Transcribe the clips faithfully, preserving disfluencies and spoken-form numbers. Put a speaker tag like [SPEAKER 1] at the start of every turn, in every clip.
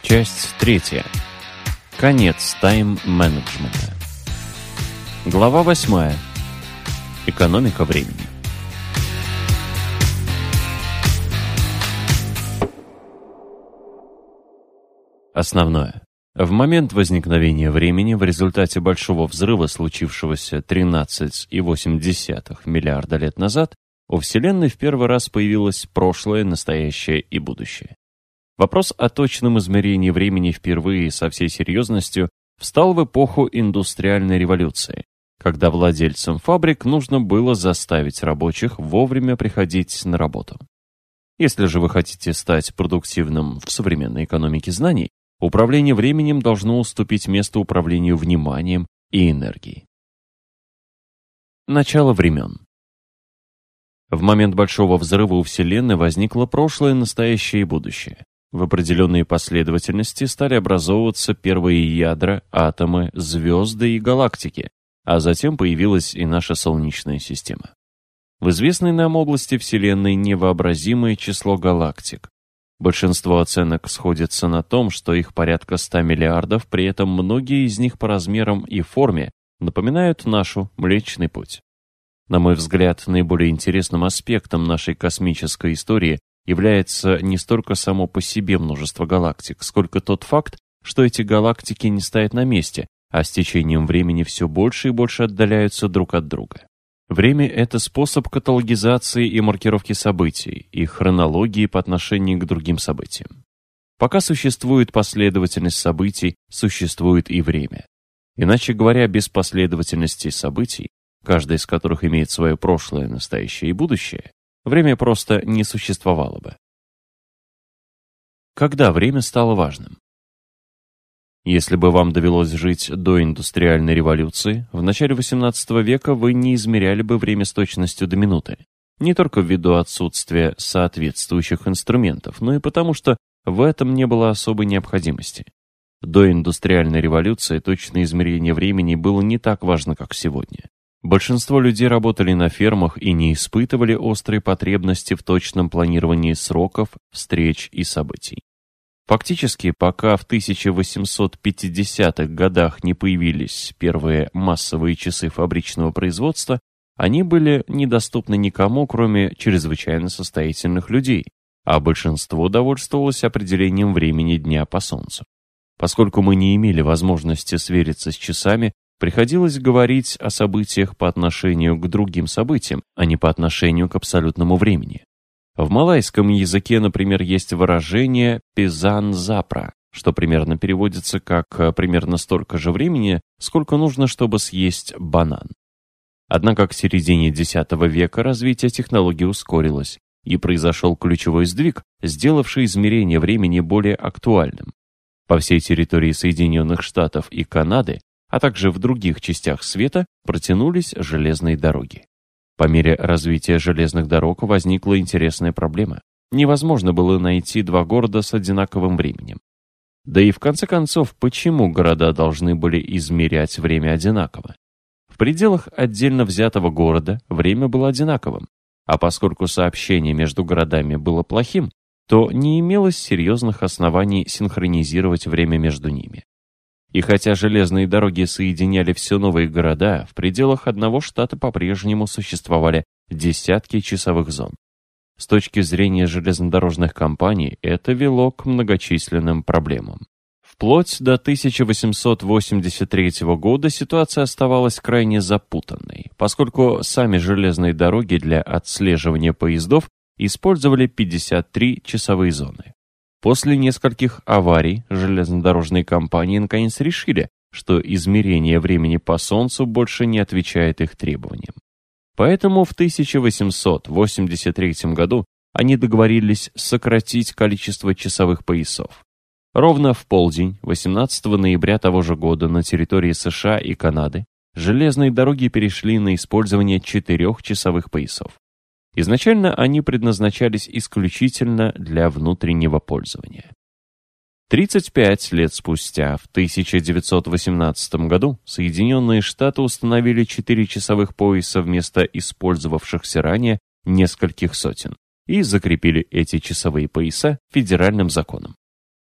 [SPEAKER 1] Часть третья. Конец тайм-менеджмента. Глава восьмая. Экономика времени. Основное. В момент возникновения времени в результате Большого взрыва, случившегося тринадцать целых восемь десятых миллиарда лет назад, у Вселенной в первый раз появилось прошлое, настоящее и будущее. Вопрос о точном измерении времени впервые со всей серьезностью встал в эпоху индустриальной революции, когда владельцам фабрик нужно было заставить рабочих вовремя приходить на работу. Если же вы хотите стать продуктивным в современной экономике знаний, управление временем должно уступить место управлению вниманием и энергией. Начало времен. В момент Большого взрыва у Вселенной возникло прошлое, настоящее и будущее. В определенной последовательности стали образовываться первые ядра, атомы, звезды и галактики, а затем появилась и наша Солнечная система. В известной нам области Вселенной невообразимое число галактик. Большинство оценок сходится на том, что их порядка ста миллиардов, при этом многие из них по размерам и форме напоминают нашу Млечный Путь. На мой взгляд, наиболее интересным аспектом нашей космической истории является не столько само по себе множество галактик, сколько тот факт, что эти галактики не стоят на месте, а с течением времени все больше и больше отдаляются друг от друга. Время — это способ каталогизации и маркировки событий, и хронологии по отношению к другим событиям. Пока существует последовательность событий, существует и время. Иначе говоря, без последовательности событий, каждая из которых имеет свое прошлое, настоящее и будущее, время просто не существовало бы. Когда время стало важным? Если бы вам довелось жить до индустриальной революции, в начале восемнадцатого века вы не измеряли бы время с точностью до минуты. Не только ввиду отсутствия соответствующих инструментов, но и потому, что в этом не было особой необходимости. До индустриальной революции точное измерение времени было не так важно, как сегодня. Большинство людей работали на фермах и не испытывали острой потребности в точном планировании сроков, встреч и событий. Фактически, пока в тысяча восемьсот пятидесятых годах не появились первые массовые часы фабричного производства, они были недоступны никому, кроме чрезвычайно состоятельных людей, а большинство довольствовалось определением времени дня по солнцу. Поскольку мы не имели возможности свериться с часами, приходилось говорить о событиях по отношению к другим событиям, а не по отношению к абсолютному времени. В малайском языке, например, есть выражение «пизан-запра», что примерно переводится как «примерно столько же времени, сколько нужно, чтобы съесть банан». Однако к середине десятого века развитие технологий ускорилось, и произошел ключевой сдвиг, сделавший измерение времени более актуальным. По всей территории Соединенных Штатов и Канады, а также в других частях света, протянулись железные дороги. По мере развития железных дорог возникла интересная проблема. Невозможно было найти два города с одинаковым временем. Да и в конце концов, почему города должны были измерять время одинаково? В пределах отдельно взятого города время было одинаковым, а поскольку сообщение между городами было плохим, то не имелось серьезных оснований синхронизировать время между ними. И хотя железные дороги соединяли все новые города, в пределах одного штата по-прежнему существовали десятки часовых зон. С точки зрения железнодорожных компаний, это вело к многочисленным проблемам. Вплоть до тысяча восемьсот восемьдесят третьего года ситуация оставалась крайне запутанной, поскольку сами железные дороги для отслеживания поездов использовали пятьдесят три часовые зоны. После нескольких аварий железнодорожные компании наконец решили, что измерение времени по Солнцу больше не отвечает их требованиям. Поэтому в тысяча восемьсот восемьдесят третьем году они договорились сократить количество часовых поясов. Ровно в полдень, восемнадцатого ноября того же года, на территории США и Канады железные дороги перешли на использование четырех часовых поясов. Изначально они предназначались исключительно для внутреннего пользования. тридцать пять лет спустя, в тысяча девятьсот восемнадцатом году, Соединенные Штаты установили четыре часовых пояса вместо использовавшихся ранее нескольких сотен и закрепили эти часовые пояса федеральным законом.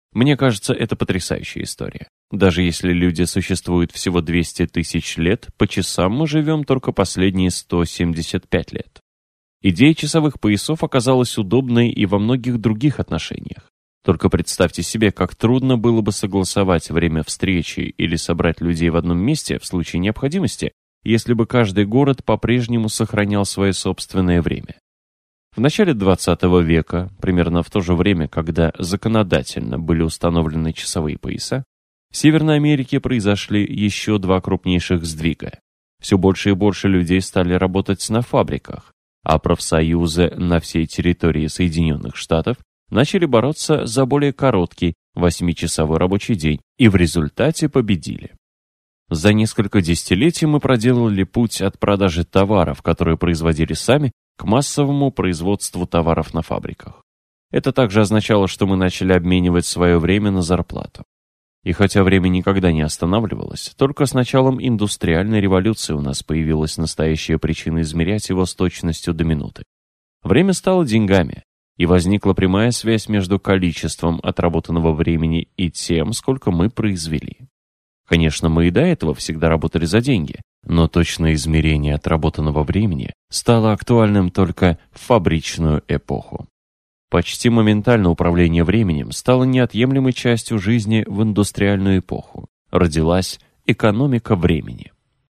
[SPEAKER 1] Мне кажется, это потрясающая история. Даже если люди существуют всего двести тысяч лет, по часам мы живем только последние сто семьдесят пять лет. Идея часовых поясов оказалась удобной и во многих других отношениях. Только представьте себе, как трудно было бы согласовать время встречи или собрать людей в одном месте в случае необходимости, если бы каждый город по-прежнему сохранял свое собственное время. В начале двадцатого века, примерно в то же время, когда законодательно были установлены часовые пояса, в Северной Америке произошли еще два крупнейших сдвига. Все больше и больше людей стали работать на фабриках, а профсоюзы на всей территории Соединенных Штатов начали бороться за более короткий восьмичасовой рабочий день и в результате победили. За несколько десятилетий мы проделали путь от продажи товаров, которые производили сами, к массовому производству товаров на фабриках. Это также означало, что мы начали обменивать свое время на зарплату. И хотя время никогда не останавливалось, только с началом индустриальной революции у нас появилась настоящая причина измерять его с точностью до минуты. Время стало деньгами, и возникла прямая связь между количеством отработанного времени и тем, сколько мы произвели. Конечно, мы и до этого всегда работали за деньги, но точное измерение отработанного времени стало актуальным только в фабричную эпоху. Почти моментально управление временем стало неотъемлемой частью жизни в индустриальную эпоху. Родилась экономика времени.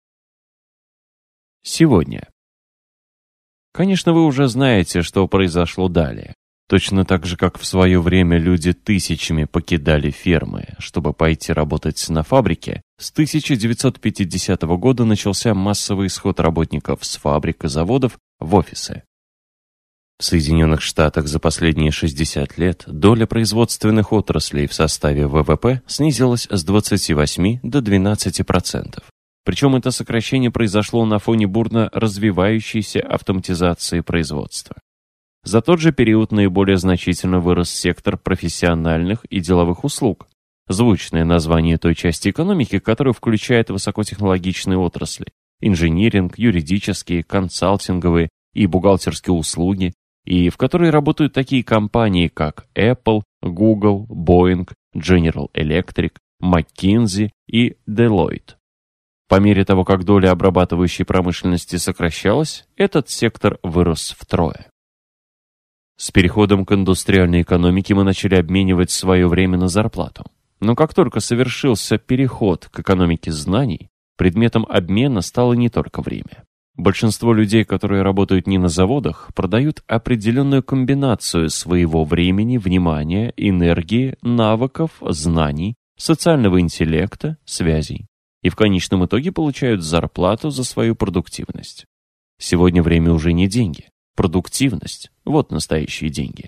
[SPEAKER 1] Сегодня. Конечно, вы уже знаете, что произошло далее. Точно так же, как в свое время люди тысячами покидали фермы, чтобы пойти работать на фабрике, с тысяча девятьсот пятидесятого года начался массовый исход работников с фабрик и заводов в офисы. В Соединенных Штатах за последние шестьдесят лет доля производственных отраслей в составе вэ вэ пэ снизилась с двадцати восьми до двенадцати процентов. Причем это сокращение произошло на фоне бурно развивающейся автоматизации производства. За тот же период наиболее значительно вырос сектор профессиональных и деловых услуг, звучное название той части экономики, которая включает высокотехнологичные отрасли – инжиниринг, юридические, консалтинговые и бухгалтерские услуги, и в которой работают такие компании, как Apple, Google, Boeing, General Electric, McKinsey и Deloitte. По мере того, как доля обрабатывающей промышленности сокращалась, этот сектор вырос втрое. С переходом к индустриальной экономике мы начали обменивать свое время на зарплату. Но как только совершился переход к экономике знаний, предметом обмена стало не только время. Большинство людей, которые работают не на заводах, продают определенную комбинацию своего времени, внимания, энергии, навыков, знаний, социального интеллекта, связей. И в конечном итоге получают зарплату за свою продуктивность. Сегодня время уже не деньги. Продуктивность – вот настоящие деньги.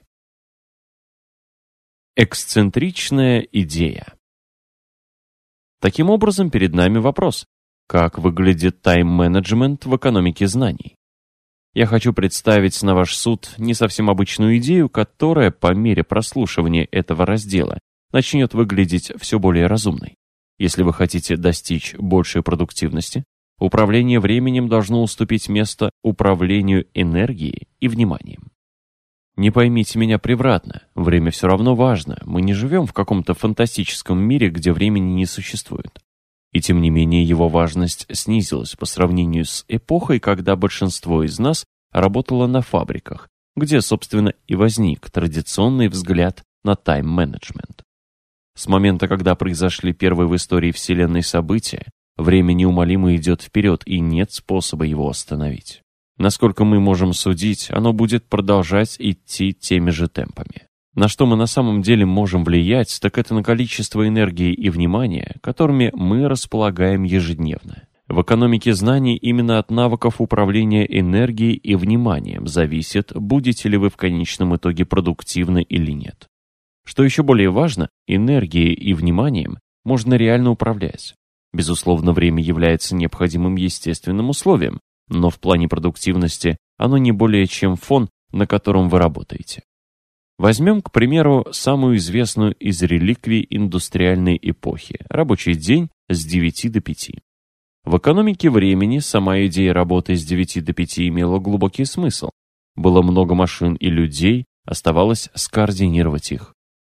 [SPEAKER 1] Эксцентричная идея. Таким образом, перед нами вопрос: как выглядит тайм-менеджмент в экономике знаний? Я хочу представить на ваш суд не совсем обычную идею, которая по мере прослушивания этого раздела начнет выглядеть все более разумной. Если вы хотите достичь большей продуктивности, управление временем должно уступить место управлению энергией и вниманием. Не поймите меня превратно, время все равно важно, мы не живем в каком-то фантастическом мире, где времени не существует. И тем не менее его важность снизилась по сравнению с эпохой, когда большинство из нас работало на фабриках, где, собственно, и возник традиционный взгляд на тайм-менеджмент. С момента, когда произошли первые в истории Вселенной события, время неумолимо идет вперед, и нет способа его остановить. Насколько мы можем судить, оно будет продолжать идти теми же темпами. На что мы на самом деле можем влиять, так это на количество энергии и внимания, которыми мы располагаем ежедневно. В экономике знаний именно от навыков управления энергией и вниманием зависит, будете ли вы в конечном итоге продуктивны или нет. Что еще более важно, энергией и вниманием можно реально управлять. Безусловно, время является необходимым естественным условием, но в плане продуктивности оно не более чем фон, на котором вы работаете. Возьмем, к примеру, самую известную из реликвий индустриальной эпохи – рабочий день с девяти до пяти. В экономике времени сама идея работы с девяти до пяти имела глубокий смысл. Было много машин и людей, оставалось скоординировать их.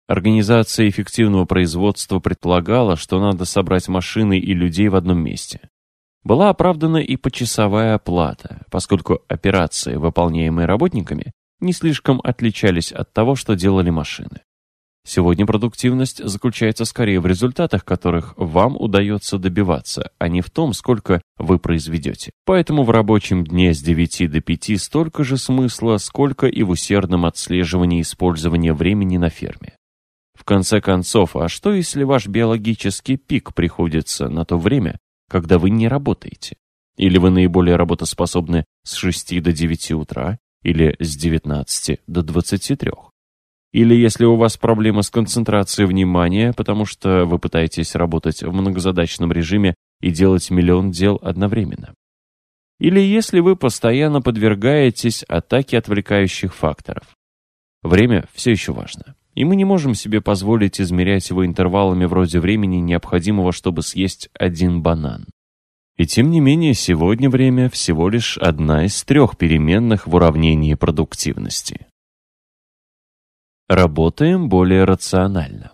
[SPEAKER 1] Организация эффективного производства предполагала, что надо собрать машины и людей в одном месте. Была оправдана и почасовая оплата, поскольку операции, выполняемые работниками, не слишком отличались от того, что делали машины. Сегодня продуктивность заключается скорее в результатах, которых вам удается добиваться, а не в том, сколько вы произведете. Поэтому в рабочем дне с девяти до пяти столько же смысла, сколько и в усердном отслеживании использования времени на ферме. В конце концов, а что если ваш биологический пик приходится на то время, когда вы не работаете? Или вы наиболее работоспособны с шести до девяти утра, или с девятнадцати до двадцати трёх? Или если у вас проблемы с концентрацией внимания, потому что вы пытаетесь работать в многозадачном режиме и делать миллион дел одновременно. Или если вы постоянно подвергаетесь атаке отвлекающих факторов. Время все еще важно, и мы не можем себе позволить измерять его интервалами вроде времени, необходимого, чтобы съесть один банан. И тем не менее, сегодня время всего лишь одна из трех переменных в уравнении продуктивности. Работаем более рационально.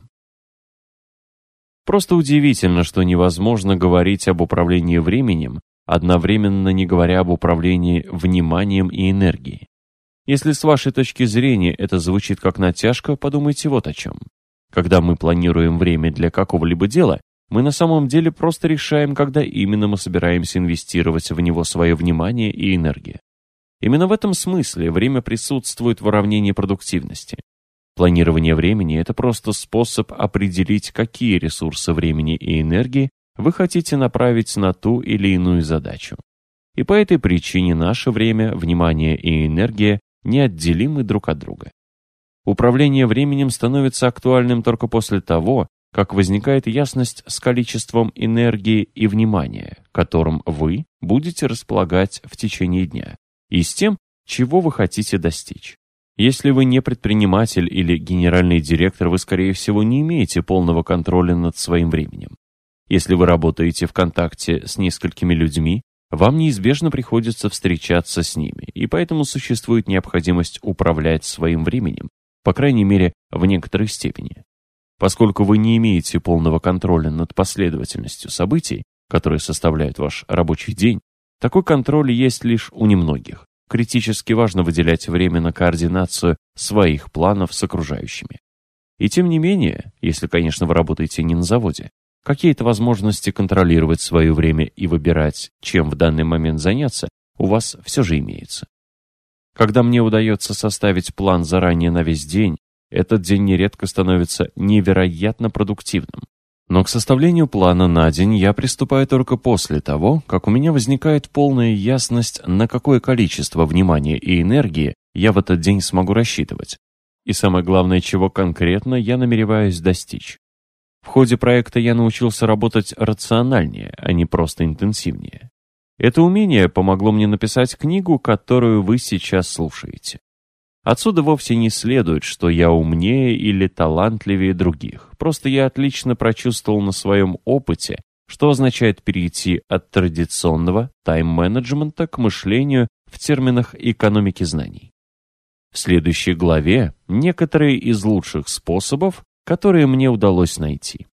[SPEAKER 1] Просто удивительно, что невозможно говорить об управлении временем, одновременно не говоря об управлении вниманием и энергией. Если с вашей точки зрения это звучит как натяжка, подумайте вот о чем. Когда мы планируем время для какого-либо дела, мы на самом деле просто решаем, когда именно мы собираемся инвестировать в него свое внимание и энергию. Именно в этом смысле время присутствует в уравнении продуктивности. Планирование времени – это просто способ определить, какие ресурсы времени и энергии вы хотите направить на ту или иную задачу. И по этой причине наше время, внимание и энергия неотделимы друг от друга. Управление временем становится актуальным только после того, как возникает ясность с количеством энергии и внимания, которым вы будете располагать в течение дня, и с тем, чего вы хотите достичь. Если вы не предприниматель или генеральный директор, вы, скорее всего, не имеете полного контроля над своим временем. Если вы работаете в контакте с несколькими людьми, вам неизбежно приходится встречаться с ними, и поэтому существует необходимость управлять своим временем, по крайней мере, в некоторой степени. Поскольку вы не имеете полного контроля над последовательностью событий, которые составляют ваш рабочий день, такой контроль есть лишь у немногих. Критически важно выделять время на координацию своих планов с окружающими. И тем не менее, если, конечно, вы работаете не на заводе, какие-то возможности контролировать свое время и выбирать, чем в данный момент заняться, у вас все же имеются. Когда мне удается составить план заранее на весь день, этот день нередко становится невероятно продуктивным. Но к составлению плана на день я приступаю только после того, как у меня возникает полная ясность, на какое количество внимания и энергии я в этот день смогу рассчитывать. И самое главное, чего конкретно я намереваюсь достичь. В ходе проекта я научился работать рациональнее, а не просто интенсивнее. Это умение помогло мне написать книгу, которую вы сейчас слушаете. Отсюда вовсе не следует, что я умнее или талантливее других. Просто я отлично прочувствовал на своем опыте, что означает перейти от традиционного тайм-менеджмента к мышлению в терминах экономики знаний. В следующей главе некоторые из лучших способов, которые мне удалось найти.